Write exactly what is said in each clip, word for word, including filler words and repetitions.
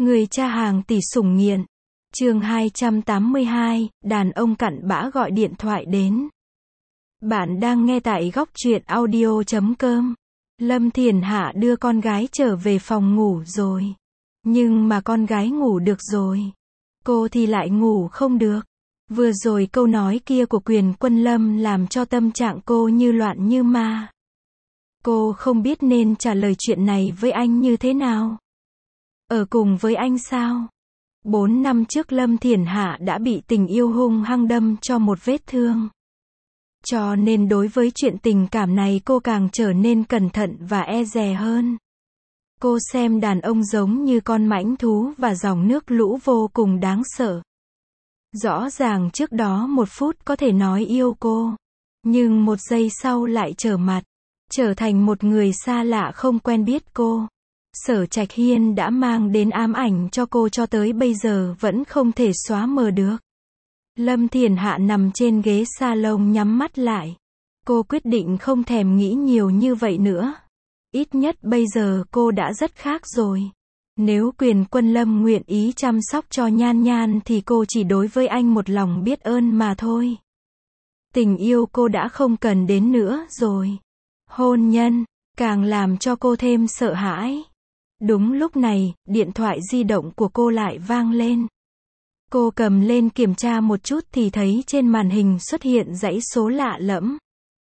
Người cha hàng tỷ sủng nghiện. Chương hai trăm tám mươi hai, đàn ông cặn bã gọi điện thoại đến. Bạn đang nghe tại góc truyện audio chấm com. Lâm Thiền Hạ đưa con gái trở về phòng ngủ rồi. Nhưng mà con gái ngủ được rồi. Cô thì lại ngủ không được. Vừa rồi câu nói kia của Quyền Quân Lâm làm cho tâm trạng cô như loạn như ma. Cô không biết nên trả lời chuyện này với anh như thế nào. Ở cùng với anh sao? Bốn năm trước Lâm Thiền Hạ đã bị tình yêu hung hăng đâm cho một vết thương. Cho nên đối với chuyện tình cảm này cô càng trở nên cẩn thận và e dè hơn. Cô xem đàn ông giống như con mãnh thú và dòng nước lũ vô cùng đáng sợ. Rõ ràng trước đó một phút có thể nói yêu cô. Nhưng một giây sau lại trở mặt. Trở thành một người xa lạ không quen biết cô. Sở Trạch Hiên đã mang đến ám ảnh cho cô cho tới bây giờ vẫn không thể xóa mờ được. Lâm Thiền Hạ nằm trên ghế salon nhắm mắt lại. Cô quyết định không thèm nghĩ nhiều như vậy nữa. Ít nhất bây giờ cô đã rất khác rồi. Nếu Quyền Quân Lâm nguyện ý chăm sóc cho Nhan Nhan thì cô chỉ đối với anh một lòng biết ơn mà thôi. Tình yêu cô đã không cần đến nữa rồi. Hôn nhân, càng làm cho cô thêm sợ hãi. Đúng lúc này, điện thoại di động của cô lại vang lên. Cô cầm lên kiểm tra một chút thì thấy trên màn hình xuất hiện dãy số lạ lẫm.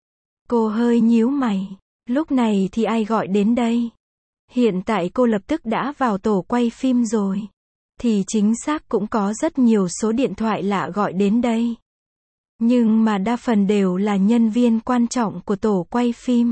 Cô hơi nhíu mày. Lúc này thì ai gọi đến đây? Hiện tại cô lập tức đã vào tổ quay phim rồi. Thì chính xác cũng có rất nhiều số điện thoại lạ gọi đến đây. Nhưng mà đa phần đều là nhân viên quan trọng của tổ quay phim.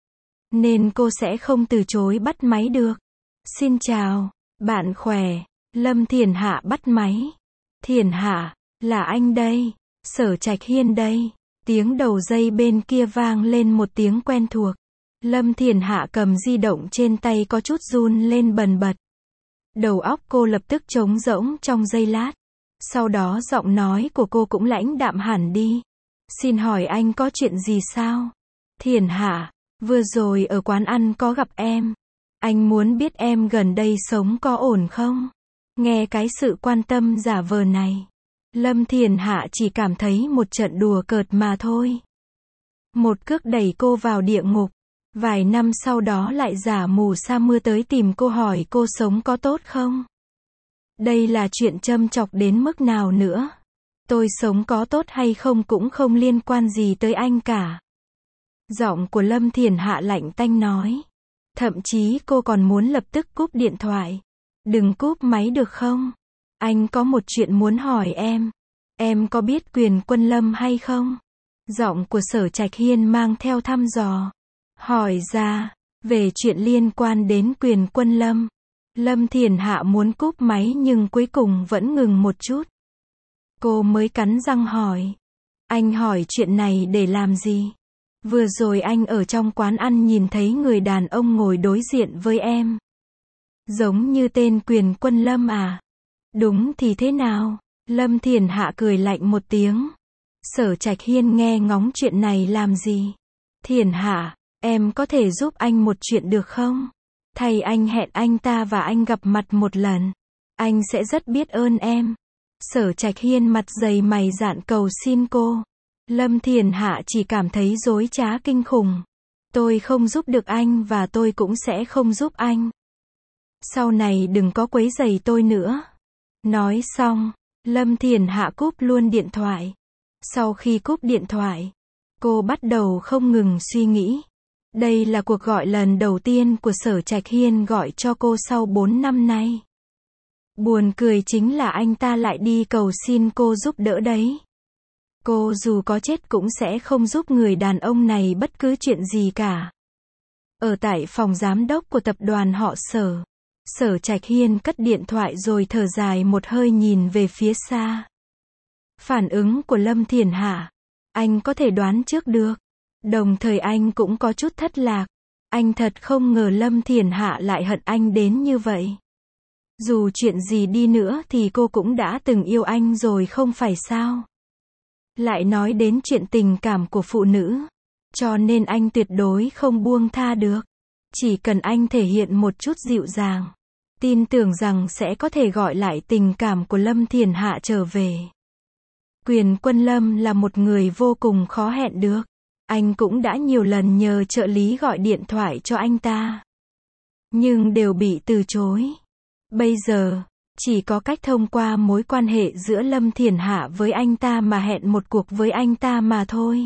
Nên cô sẽ không từ chối bắt máy được. Xin chào, bạn khỏe. Lâm Thiền Hạ bắt máy. Thiền Hạ, là anh đây. Sở Trạch Hiên đây. Tiếng đầu dây bên kia vang lên một tiếng quen thuộc. Lâm Thiền Hạ cầm di động trên tay có chút run lên bần bật. Đầu óc cô lập tức trống rỗng trong giây lát. Sau đó giọng nói của cô cũng lãnh đạm hẳn đi. Xin hỏi anh có chuyện gì sao? Thiền Hạ, vừa rồi ở quán ăn có gặp em. Anh muốn biết em gần đây sống có ổn không? Nghe cái sự quan tâm giả vờ này. Lâm Thiền Hạ chỉ cảm thấy một trận đùa cợt mà thôi. Một cước đẩy cô vào địa ngục. Vài năm sau đó lại giả mù sa mưa tới tìm cô hỏi cô sống có tốt không? Đây là chuyện châm chọc đến mức nào nữa? Tôi sống có tốt hay không cũng không liên quan gì tới anh cả. Giọng của Lâm Thiền Hạ lạnh tanh nói. Thậm chí cô còn muốn lập tức cúp điện thoại. Đừng cúp máy được không? Anh có một chuyện muốn hỏi em. Em có biết Quyền Quân Lâm hay không? Giọng của Sở Trạch Hiên mang theo thăm dò. Hỏi ra, về chuyện liên quan đến Quyền Quân Lâm. Lâm Thiền Hạ muốn cúp máy nhưng cuối cùng vẫn ngừng một chút. Cô mới cắn răng hỏi. Anh hỏi chuyện này để làm gì? Vừa rồi anh ở trong quán ăn nhìn thấy người đàn ông ngồi đối diện với em. Giống như tên Quyền Quân Lâm à? Đúng thì thế nào? Lâm Thiền Hạ cười lạnh một tiếng. Sở Trạch Hiên nghe ngóng chuyện này làm gì? Thiền Hạ, em có thể giúp anh một chuyện được không? Thầy anh hẹn anh ta và anh gặp mặt một lần. Anh sẽ rất biết ơn em. Sở Trạch Hiên mặt dày mày dạn cầu xin cô. Lâm Thiền Hạ chỉ cảm thấy dối trá kinh khủng. Tôi không giúp được anh và tôi cũng sẽ không giúp anh. Sau này đừng có quấy rầy tôi nữa. Nói xong, Lâm Thiền Hạ cúp luôn điện thoại. Sau khi cúp điện thoại, cô bắt đầu không ngừng suy nghĩ. Đây là cuộc gọi lần đầu tiên của Sở Trạch Hiên gọi cho cô sau bốn năm nay. Buồn cười chính là anh ta lại đi cầu xin cô giúp đỡ đấy. Cô dù có chết cũng sẽ không giúp người đàn ông này bất cứ chuyện gì cả. Ở tại phòng giám đốc của tập đoàn họ Sở, Sở Trạch Hiên cất điện thoại rồi thở dài một hơi nhìn về phía xa. Phản ứng của Lâm Thiền Hạ, anh có thể đoán trước được. Đồng thời anh cũng có chút thất lạc. Anh thật không ngờ Lâm Thiền Hạ lại hận anh đến như vậy. Dù chuyện gì đi nữa thì cô cũng đã từng yêu anh rồi không phải sao? Lại nói đến chuyện tình cảm của phụ nữ. Cho nên anh tuyệt đối không buông tha được. Chỉ cần anh thể hiện một chút dịu dàng, tin tưởng rằng sẽ có thể gọi lại tình cảm của Lâm Thiền Hạ trở về. Quyền Quân Lâm là một người vô cùng khó hẹn được. Anh cũng đã nhiều lần nhờ trợ lý gọi điện thoại cho anh ta, nhưng đều bị từ chối. Bây giờ, chỉ có cách thông qua mối quan hệ giữa Lâm Thiền Hạ với anh ta mà hẹn một cuộc với anh ta mà thôi.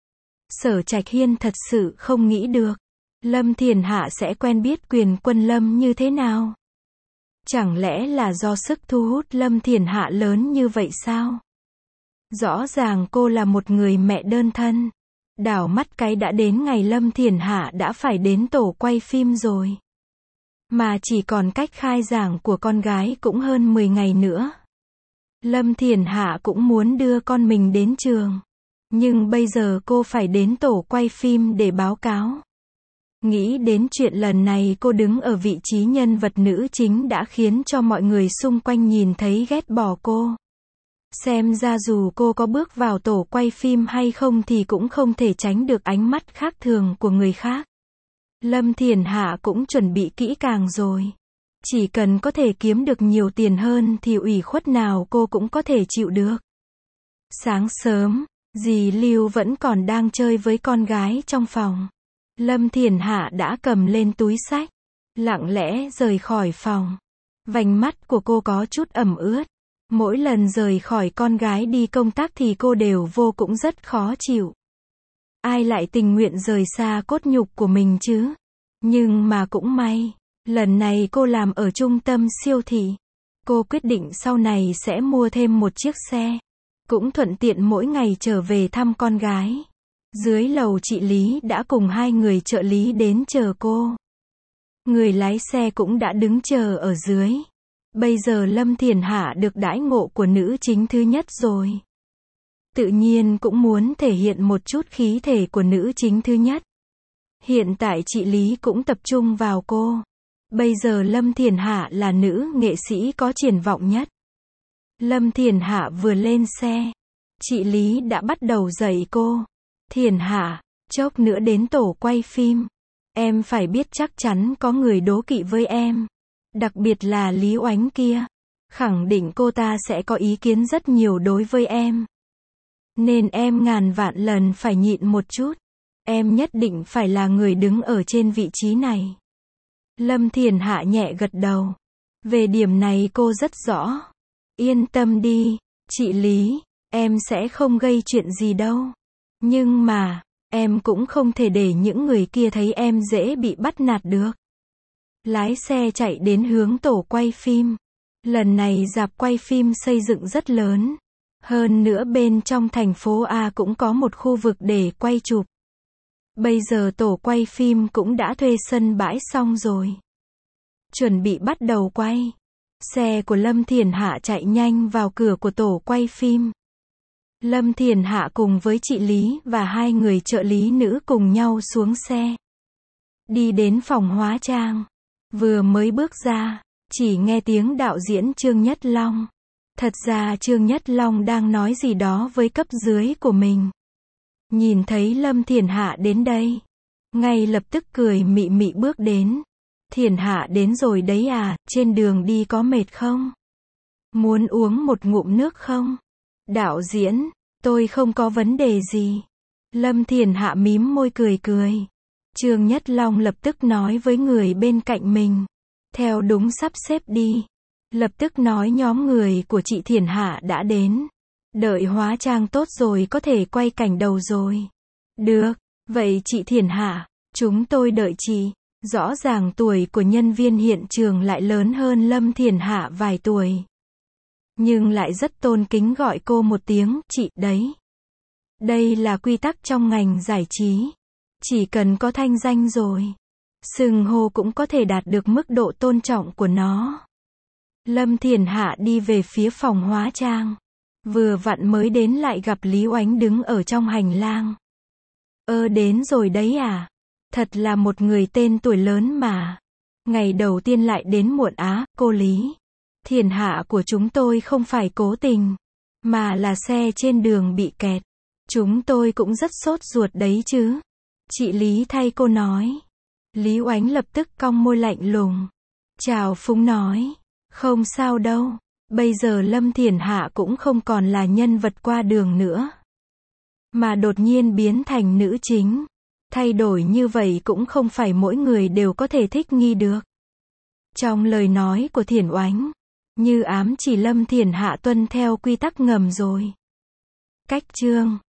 Sở Trạch Hiên thật sự không nghĩ được, Lâm Thiền Hạ sẽ quen biết Quyền Quân Lâm như thế nào. Chẳng lẽ là do sức thu hút Lâm Thiền Hạ lớn như vậy sao? Rõ ràng cô là một người mẹ đơn thân. Đảo mắt cái đã đến ngày Lâm Thiền Hạ đã phải đến tổ quay phim rồi. Mà chỉ còn cách khai giảng của con gái cũng hơn mười ngày nữa. Lâm Thiền Hạ cũng muốn đưa con mình đến trường. Nhưng bây giờ cô phải đến tổ quay phim để báo cáo. Nghĩ đến chuyện lần này cô đứng ở vị trí nhân vật nữ chính đã khiến cho mọi người xung quanh nhìn thấy ghét bỏ cô. Xem ra dù cô có bước vào tổ quay phim hay không thì cũng không thể tránh được ánh mắt khác thường của người khác. Lâm Thiền Hạ cũng chuẩn bị kỹ càng rồi. Chỉ cần có thể kiếm được nhiều tiền hơn thì ủy khuất nào cô cũng có thể chịu được. Sáng sớm, dì Lưu vẫn còn đang chơi với con gái trong phòng. Lâm Thiền Hạ đã cầm lên túi xách, lặng lẽ rời khỏi phòng. Vành mắt của cô có chút ẩm ướt. Mỗi lần rời khỏi con gái đi công tác thì cô đều vô cũng rất khó chịu. Ai lại tình nguyện rời xa cốt nhục của mình chứ? Nhưng mà cũng may, lần này cô làm ở trung tâm siêu thị. Cô quyết định sau này sẽ mua thêm một chiếc xe. Cũng thuận tiện mỗi ngày trở về thăm con gái. Dưới lầu chị Lý đã cùng hai người trợ lý đến chờ cô. Người lái xe cũng đã đứng chờ ở dưới. Bây giờ Lâm Thiền Hạ được đãi ngộ của nữ chính thứ nhất rồi. Tự nhiên cũng muốn thể hiện một chút khí thể của nữ chính thứ nhất. Hiện tại chị Lý cũng tập trung vào cô. Bây giờ Lâm Thiền Hạ là nữ nghệ sĩ có triển vọng nhất. Lâm Thiền Hạ vừa lên xe, chị Lý đã bắt đầu dạy cô. Thiền Hạ, chốc nữa đến tổ quay phim. Em phải biết chắc chắn có người đố kỵ với em. Đặc biệt là Lý Oánh kia. Khẳng định cô ta sẽ có ý kiến rất nhiều đối với em. Nên em ngàn vạn lần phải nhịn một chút. Em nhất định phải là người đứng ở trên vị trí này. Lâm Thiền Hạ nhẹ gật đầu. Về điểm này cô rất rõ. Yên tâm đi, chị Lý, em sẽ không gây chuyện gì đâu. Nhưng mà, em cũng không thể để những người kia thấy em dễ bị bắt nạt được. Lái xe chạy đến hướng tổ quay phim. Lần này rạp quay phim xây dựng rất lớn. Hơn nữa bên trong thành phố A cũng có một khu vực để quay chụp. Bây giờ tổ quay phim cũng đã thuê sân bãi xong rồi. Chuẩn bị bắt đầu quay. Xe của Lâm Thiền Hạ chạy nhanh vào cửa của tổ quay phim. Lâm Thiền Hạ cùng với chị Lý và hai người trợ lý nữ cùng nhau xuống xe. Đi đến phòng hóa trang. Vừa mới bước ra, chỉ nghe tiếng đạo diễn Trương Nhất Long. Thật ra Trương Nhất Long đang nói gì đó với cấp dưới của mình. Nhìn thấy Lâm Thiền Hạ đến đây, ngay lập tức cười mị mị bước đến. Thiền Hạ đến rồi đấy à, trên đường đi có mệt không? Muốn uống một ngụm nước không? Đạo diễn, tôi không có vấn đề gì. Lâm Thiền Hạ mím môi cười cười. Trương Nhất Long lập tức nói với người bên cạnh mình. Theo đúng sắp xếp đi. Lập tức nói nhóm người của chị Thiền Hạ đã đến. Đợi hóa trang tốt rồi có thể quay cảnh đầu rồi. Được, vậy chị Thiền Hạ, chúng tôi đợi chị. Rõ ràng tuổi của nhân viên hiện trường lại lớn hơn Lâm Thiền Hạ vài tuổi. Nhưng lại rất tôn kính gọi cô một tiếng, chị đấy. Đây là quy tắc trong ngành giải trí. Chỉ cần có thanh danh rồi, xưng hô cũng có thể đạt được mức độ tôn trọng của nó. Lâm Thiền Hạ đi về phía phòng hóa trang. Vừa vặn mới đến lại gặp Lý Oánh đứng ở trong hành lang. Ơ đến rồi đấy à? Thật là một người tên tuổi lớn mà. Ngày đầu tiên lại đến muộn á, cô Lý. Thiền Hạ của chúng tôi không phải cố tình, mà là xe trên đường bị kẹt. Chúng tôi cũng rất sốt ruột đấy chứ. Chị Lý thay cô nói. Lý Oánh lập tức cong môi lạnh lùng. Trào phúng nói. Không sao đâu. Bây giờ Lâm Thiển Hạ cũng không còn là nhân vật qua đường nữa. Mà đột nhiên biến thành nữ chính. Thay đổi như vậy cũng không phải mỗi người đều có thể thích nghi được. Trong lời nói của Thiển Oánh, như ám chỉ Lâm Thiển Hạ tuân theo quy tắc ngầm rồi. Cách chương